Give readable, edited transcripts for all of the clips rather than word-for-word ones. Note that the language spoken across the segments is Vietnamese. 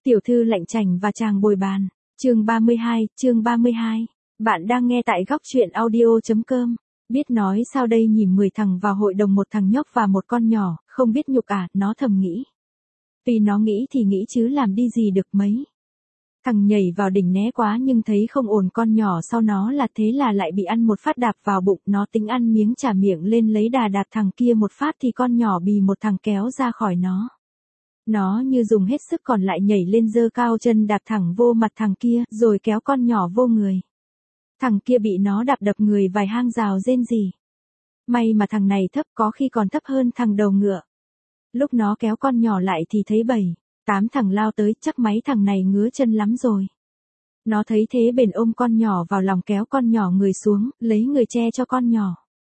Tiểu thư lạnh chành và chàng bồi bàn. Chương 32. Bạn đang nghe tại góc truyện audio.com. Biết nói sao đây, nhỉ, 10 thằng vào hội đồng, một thằng nhóc và một con nhỏ, không biết nhục à, nó thầm nghĩ. Tuy nó nghĩ thì nghĩ chứ làm đi gì được mấy. Thằng nhảy vào đỉnh né quá nhưng thấy không ổn, con nhỏ sau nó là thế là lại bị ăn một phát đạp vào bụng, nó tính ăn miếng trả miệng lên lấy đà đạp thằng kia một phát thì con nhỏ bị một thằng kéo ra khỏi nó. Nó như dùng hết sức còn lại nhảy lên giơ cao chân đạp thẳng vô mặt thằng kia rồi kéo con nhỏ vô người. Thằng kia bị nó đạp đập người vài hang rào rên rỉ. May mà thằng này thấp, có khi còn thấp hơn thằng đầu ngựa. Lúc nó kéo con nhỏ lại thì thấy 7-8 thằng lao tới, chắc máy thằng này ngứa chân lắm rồi. Nó thấy thế bèn ôm con nhỏ vào lòng kéo con nhỏ người xuống, lấy người che cho con nhỏ.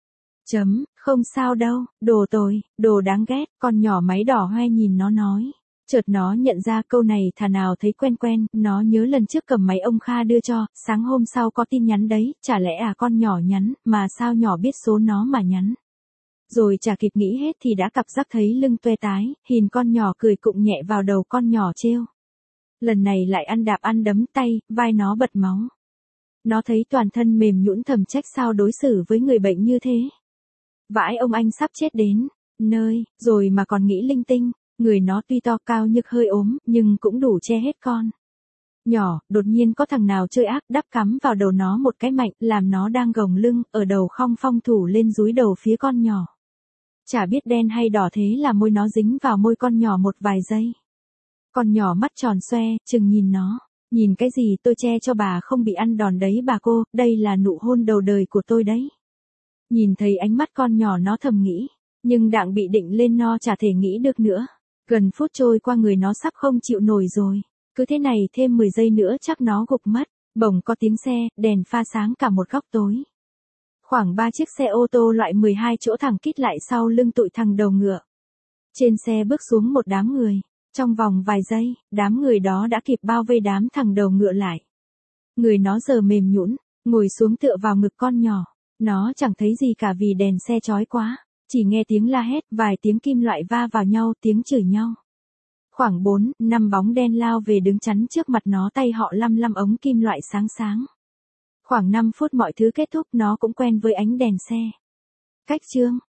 Không sao đâu, đồ tồi, đồ đáng ghét, con nhỏ máy đỏ hoe nhìn nó nói. Chợt nó nhận ra câu này thà nào thấy quen quen, nó nhớ lần trước cầm máy ông Kha đưa cho, sáng hôm sau có tin nhắn đấy, chả lẽ con nhỏ nhắn, mà sao nhỏ biết số nó mà nhắn. Rồi chả kịp nghĩ hết thì đã cặp rắc thấy lưng tuê tái, nhìn con nhỏ cười cụng nhẹ vào đầu con nhỏ trêu. Lần này lại ăn đạp ăn đấm tay, vai nó bật máu. Nó thấy toàn thân mềm nhũn thầm trách sao đối xử với người bệnh như thế. Vãi ông anh sắp chết đến nơi rồi mà còn nghĩ linh tinh. Người nó tuy to cao nhức hơi ốm, nhưng cũng đủ che hết con nhỏ. Đột nhiên có thằng nào chơi ác đắp cắm vào đầu nó một cái mạnh, làm nó đang gồng lưng, ở đầu khom phong thủ lên dúi đầu phía con nhỏ. Chả biết đen hay đỏ thế là môi nó dính vào môi con nhỏ một vài giây. Con nhỏ mắt tròn xoe, chừng nhìn nó. Nhìn cái gì, tôi che cho bà không bị ăn đòn đấy bà cô, đây là nụ hôn đầu đời của tôi đấy. Nhìn thấy ánh mắt con nhỏ nó thầm nghĩ, nhưng đặng bị định lên no chả thể nghĩ được nữa. Gần phút trôi qua người nó sắp không chịu nổi rồi. Cứ thế này thêm 10 giây nữa chắc nó gục mất. Bỗng có tiếng xe, đèn pha sáng cả một góc tối. Khoảng 3 chiếc xe ô tô loại 12 chỗ thẳng kít lại sau lưng tụi thằng đầu ngựa. Trên xe bước xuống một đám người. Trong vòng vài giây, đám người đó đã kịp bao vây đám thằng đầu ngựa lại. Người nó giờ mềm nhũn, ngồi xuống tựa vào ngực con nhỏ. Nó chẳng thấy gì cả vì đèn xe chói quá. Chỉ nghe tiếng la hét, vài tiếng kim loại va vào nhau, tiếng chửi nhau. Khoảng 4-5 bóng đen lao về đứng chắn trước mặt nó, tay họ lăm ống kim loại sáng sáng. Khoảng 5 phút mọi thứ kết thúc, nó cũng quen với ánh đèn xe. Cách chương